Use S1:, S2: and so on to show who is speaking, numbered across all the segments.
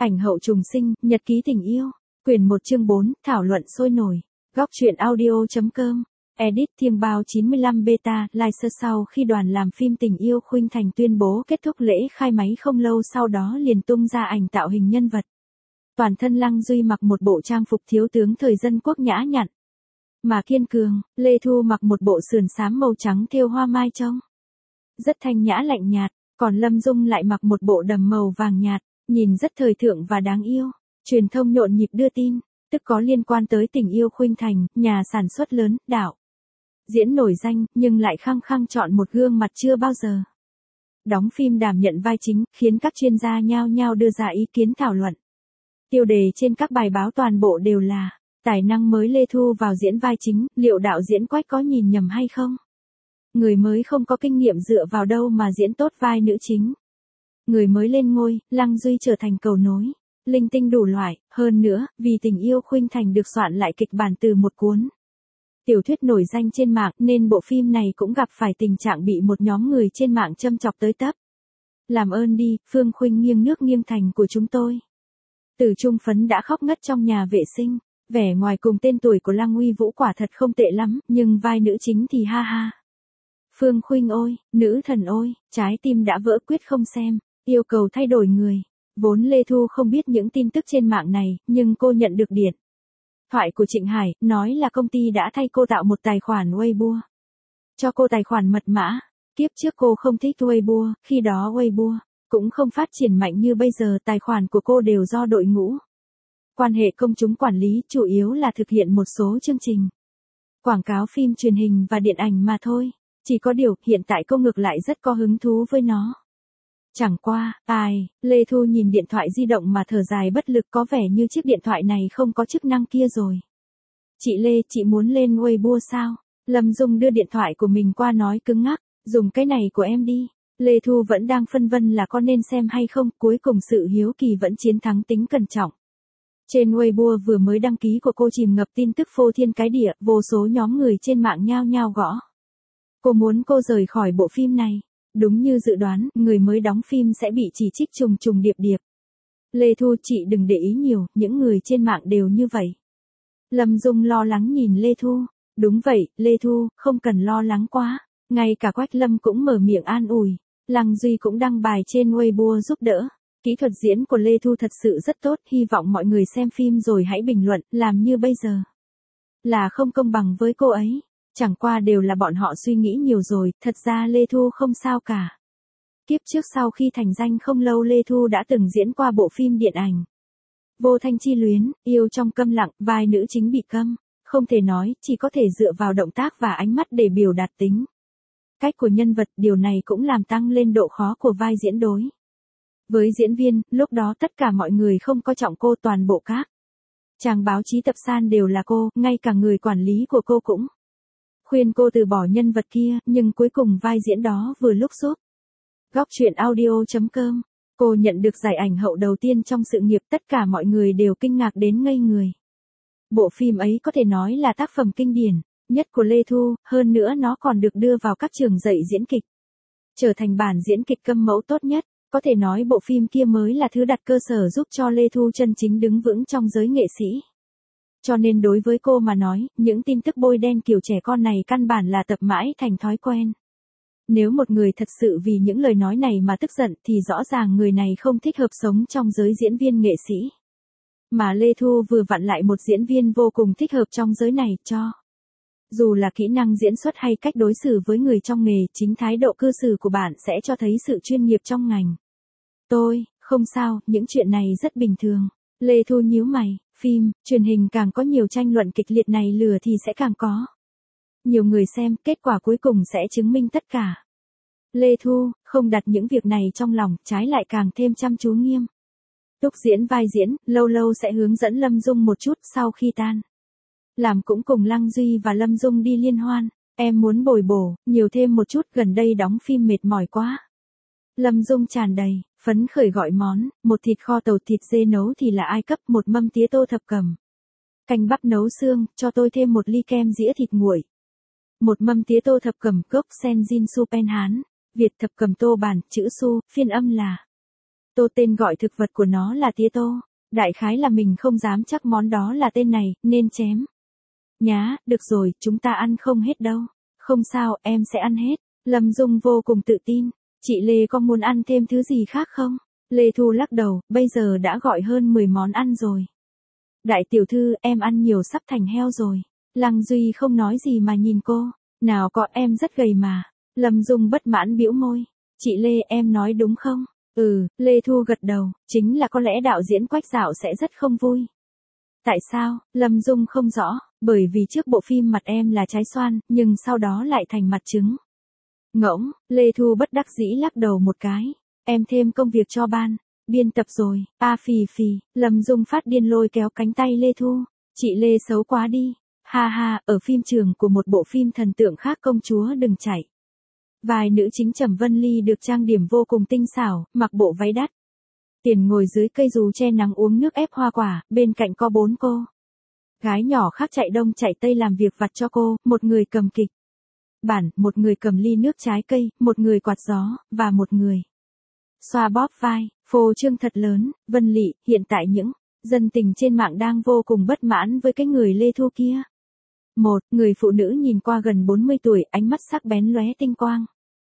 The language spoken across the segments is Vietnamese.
S1: Ảnh hậu trùng sinh, nhật ký tình yêu. Quyển 1 chương 4, thảo luận sôi nổi. Góc truyện audio.com. Edit Thiêm Bao 95 Beta, Live sau khi đoàn làm phim Tình yêu Khuynh Thành tuyên bố kết thúc lễ khai máy không lâu sau đó liền tung ra ảnh tạo hình nhân vật. Toàn thân Lăng Duy mặc một bộ trang phục thiếu tướng thời dân quốc nhã nhặn. Mà kiên cường, Lê Thu mặc một bộ sườn xám màu trắng thêu hoa mai trông rất thanh nhã lạnh nhạt, còn Lâm Dung lại mặc một bộ đầm màu vàng nhạt, nhìn rất thời thượng và đáng yêu. Truyền thông nhộn nhịp đưa tin, tức có liên quan tới Tình yêu Khuynh Thành, nhà sản xuất lớn, đạo diễn nổi danh, nhưng lại khăng khăng chọn một gương mặt chưa bao giờ đóng phim đảm nhận vai chính, khiến các chuyên gia nhao nhao đưa ra ý kiến thảo luận. Tiêu đề trên các bài báo toàn bộ đều là tài năng mới Lê Thu vào diễn vai chính, liệu đạo diễn Quách có nhìn nhầm hay không? Người mới không có kinh nghiệm dựa vào đâu mà diễn tốt vai nữ chính. Người mới lên ngôi, Lăng Duy trở thành cầu nối. Linh tinh đủ loại, hơn nữa, vì Tình yêu Khuynh Thành được soạn lại kịch bản từ một cuốn tiểu thuyết nổi danh trên mạng nên bộ phim này cũng gặp phải tình trạng bị một nhóm người trên mạng châm chọc tới tấp. Làm ơn đi, Phương Khuynh nghiêng nước nghiêng thành của chúng tôi. Từ Trung Phấn đã khóc ngất trong nhà vệ sinh, vẻ ngoài cùng tên tuổi của Lăng Uy Vũ quả thật không tệ lắm, nhưng vai nữ chính thì ha ha. Phương Khuynh ôi, nữ thần ôi, trái tim đã vỡ quyết không xem, yêu cầu thay đổi người. Vốn Lê Thu không biết những tin tức trên mạng này, nhưng cô nhận được điện thoại của Trịnh Hải, nói là công ty đã thay cô tạo một tài khoản Weibo. Cho cô tài khoản mật mã. Kiếp trước cô không thích Weibo, khi đó Weibo cũng không phát triển mạnh như bây giờ, tài khoản của cô đều do đội ngũ quan hệ công chúng quản lý, chủ yếu là thực hiện một số chương trình quảng cáo phim truyền hình và điện ảnh mà thôi. Chỉ có điều, hiện tại cô ngược lại rất có hứng thú với nó. Chẳng qua, Lê Thu nhìn điện thoại di động mà thở dài bất lực, có vẻ như chiếc điện thoại này không có chức năng kia rồi. Chị Lê, chị muốn lên Weibo sao? Lâm Dung đưa điện thoại của mình qua nói cứng ngắc, dùng cái này của em đi. Lê Thu vẫn đang phân vân là có nên xem hay không, cuối cùng sự hiếu kỳ vẫn chiến thắng tính cẩn trọng. Trên Weibo vừa mới đăng ký của cô chìm ngập tin tức phô thiên cái địa, vô số nhóm người trên mạng nhao nhao gõ. Cô muốn cô rời khỏi bộ phim này. Đúng như dự đoán, người mới đóng phim sẽ bị chỉ trích trùng trùng điệp điệp. Lê Thu, chị đừng để ý nhiều, những người trên mạng đều như vậy. Lâm Dung lo lắng nhìn Lê Thu. Đúng vậy, Lê Thu, không cần lo lắng quá. Ngay cả Quách Lâm cũng mở miệng an ủi. Lăng Duy cũng đăng bài trên Weibo giúp đỡ. Kỹ thuật diễn của Lê Thu thật sự rất tốt, hy vọng mọi người xem phim rồi hãy bình luận, làm như bây giờ là không công bằng với cô ấy. Chẳng qua đều là bọn họ suy nghĩ nhiều rồi, thật ra Lê Thu không sao cả. Kiếp trước sau khi thành danh không lâu Lê Thu đã từng diễn qua bộ phim điện ảnh Vô Thanh Chi Luyến, yêu trong câm lặng, vai nữ chính bị câm, không thể nói, chỉ có thể dựa vào động tác và ánh mắt để biểu đạt tính cách của nhân vật, điều này cũng làm tăng lên độ khó của vai diễn đối với diễn viên. Lúc đó tất cả mọi người không coi trọng cô, toàn bộ các trang báo chí tập san đều là cô, ngay cả người quản lý của cô cũng khuyên cô từ bỏ nhân vật kia, nhưng cuối cùng vai diễn đó vừa lúc giúp. Góc truyện audio.com. Cô nhận được giải ảnh hậu đầu tiên trong sự nghiệp, tất cả mọi người đều kinh ngạc đến ngây người. Bộ phim ấy có thể nói là tác phẩm kinh điển nhất của Lê Thu, hơn nữa nó còn được đưa vào các trường dạy diễn kịch, trở thành bản diễn kịch câm mẫu tốt nhất. Có thể nói bộ phim kia mới là thứ đặt cơ sở giúp cho Lê Thu chân chính đứng vững trong giới nghệ sĩ. Cho nên đối với cô mà nói, những tin tức bôi đen kiểu trẻ con này căn bản là tập mãi thành thói quen. Nếu một người thật sự vì những lời nói này mà tức giận thì rõ ràng người này không thích hợp sống trong giới diễn viên nghệ sĩ. Mà Lê Thu vừa vặn lại một diễn viên vô cùng thích hợp trong giới này, cho dù là kỹ năng diễn xuất hay cách đối xử với người trong nghề, chính thái độ cư xử của bạn sẽ cho thấy sự chuyên nghiệp trong ngành. Tôi, không sao, những chuyện này rất bình thường. Lê Thu nhíu mày, phim, truyền hình càng có nhiều tranh luận kịch liệt này lừa thì sẽ càng có nhiều người xem, kết quả cuối cùng sẽ chứng minh tất cả. Lê Thu, không đặt những việc này trong lòng, trái lại càng thêm chăm chú nghiêm túc diễn vai diễn, lâu lâu sẽ hướng dẫn Lâm Dung một chút, sau khi tan làm cũng cùng Lăng Duy và Lâm Dung đi liên hoan. Em muốn bồi bổ, nhiều thêm một chút, gần đây đóng phim mệt mỏi quá. Lâm Dung tràn đầy phấn khởi gọi món, một thịt kho tàu thịt dê nấu thì là ai cấp, một mâm tía tô thập cẩm, canh bắp nấu xương, cho tôi thêm một ly kem dĩa thịt nguội. Một mâm tía tô thập cẩm gốc Senjin Su Pen Hán, Việt thập cẩm tô bản, chữ Su, phiên âm là Tô tên gọi thực vật của nó là tía tô. Đại khái là mình không dám chắc món đó là tên này, nên chém. Nhá, được rồi, chúng ta ăn không hết đâu. Không sao, em sẽ ăn hết. Lâm Dung vô cùng tự tin. Chị Lê có muốn ăn thêm thứ gì khác không? Lê Thu lắc đầu, bây giờ đã gọi hơn 10 món ăn rồi. Đại tiểu thư, em ăn nhiều sắp thành heo rồi. Lăng Duy không nói gì mà nhìn cô. Nào có, em rất gầy mà. Lâm Dung bất mãn bĩu môi. Chị Lê, em nói đúng không? Ừ, Lê Thu gật đầu, chính là có lẽ đạo diễn Quách Dạo sẽ rất không vui. Tại sao? Lâm Dung không rõ, bởi vì trước bộ phim mặt em là trái xoan, nhưng sau đó lại thành mặt trứng. Ngỗng, Lê Thu bất đắc dĩ lắc đầu một cái. Em thêm công việc cho ban biên tập rồi. Phì phì, Lâm Dung phát điên lôi kéo cánh tay Lê Thu. Chị Lê xấu quá đi. Ha ha, ở phim trường của một bộ phim thần tượng khác công chúa đừng chạy. Vai nữ chính Trầm Vân Ly được trang điểm vô cùng tinh xảo, mặc bộ váy đắt. Tiền ngồi dưới cây dù che nắng uống nước ép hoa quả, bên cạnh có 4 cô. Gái nhỏ khác chạy đông chạy tây làm việc vặt cho cô, một người cầm kịch bản, một người cầm ly nước trái cây, một người quạt gió, và một người xoa bóp vai. Phô trương thật lớn. Vân Lị, hiện tại những dân tình trên mạng đang vô cùng bất mãn với cái người Lê Thu kia. Một người phụ nữ nhìn qua gần 40 tuổi, ánh mắt sắc bén lóe tinh quang.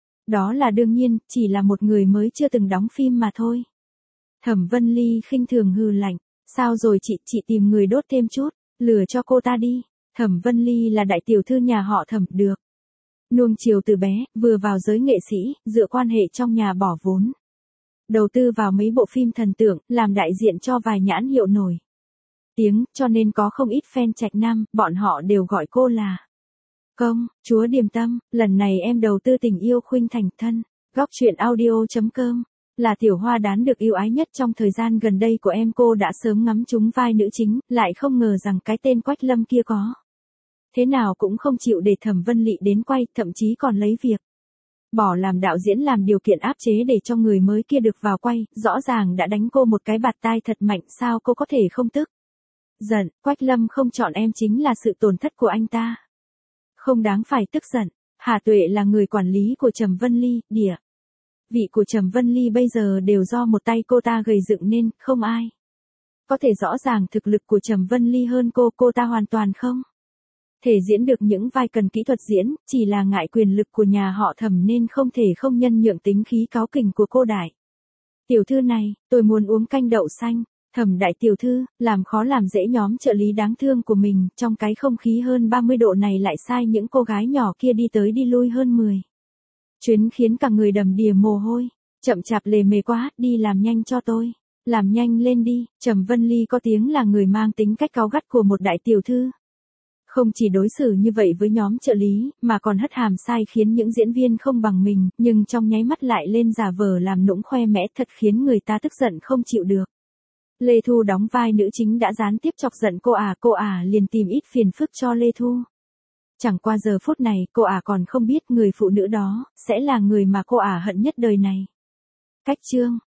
S1: Đó là đương nhiên, chỉ là một người mới chưa từng đóng phim mà thôi. Thẩm Vân Ly khinh thường hừ lạnh. Sao rồi chị tìm người đốt thêm chút, lừa cho cô ta đi. Thẩm Vân Ly là đại tiểu thư nhà họ Thẩm được nuông chiều từ bé, vừa vào giới nghệ sĩ, dựa quan hệ trong nhà bỏ vốn. Đầu tư vào mấy bộ phim thần tượng, làm đại diện cho vài nhãn hiệu nổi tiếng, cho nên có không ít fan Trạch Nam, bọn họ đều gọi cô là công chúa điềm tâm. Lần này em đầu tư tình yêu khuynh thành thân. Góc truyện audio.com là tiểu hoa đán được yêu ái nhất trong thời gian gần đây của em. Cô đã sớm ngắm trúng vai nữ chính, lại không ngờ rằng cái tên Quách Lâm kia có thế nào cũng không chịu để Thẩm Vân Lị đến quay, thậm chí còn lấy việc bỏ làm đạo diễn làm điều kiện áp chế để cho người mới kia được vào quay, rõ ràng đã đánh cô một cái bạt tai thật mạnh, sao cô có thể không tức giận. Quách Lâm không chọn em chính là sự tổn thất của anh ta. Không đáng phải tức giận. Hà Tuệ là người quản lý của Trầm Vân Ly, địa vị của Trầm Vân Ly bây giờ đều do một tay cô ta gầy dựng nên, không ai có thể rõ ràng thực lực của Trầm Vân Ly hơn cô ta hoàn toàn không thể diễn được những vai cần kỹ thuật diễn, chỉ là ngại quyền lực của nhà họ Thẩm nên không thể không nhân nhượng tính khí cáu kỉnh của cô đại tiểu thư này. Tôi muốn uống canh đậu xanh. Thẩm đại tiểu thư, làm khó làm dễ nhóm trợ lý đáng thương của mình, trong cái không khí hơn 30 độ này lại sai những cô gái nhỏ kia đi tới đi lui hơn 10 chuyến khiến cả người đầm đìa mồ hôi. Chậm chạp lề mề quá, đi làm nhanh cho tôi. Làm nhanh lên đi. Trầm Vân Ly có tiếng là người mang tính cách cáu gắt của một đại tiểu thư. Không chỉ đối xử như vậy với nhóm trợ lý, mà còn hất hàm sai khiến những diễn viên không bằng mình, nhưng trong nháy mắt lại lên giả vờ làm nũng khoe mẽ, thật khiến người ta tức giận không chịu được. Lê Thu đóng vai nữ chính đã gián tiếp chọc giận cô ả liền tìm ít phiền phức cho Lê Thu. Chẳng qua giờ phút này, cô ả còn không biết người phụ nữ đó sẽ là người mà cô ả hận nhất đời này. Cách chương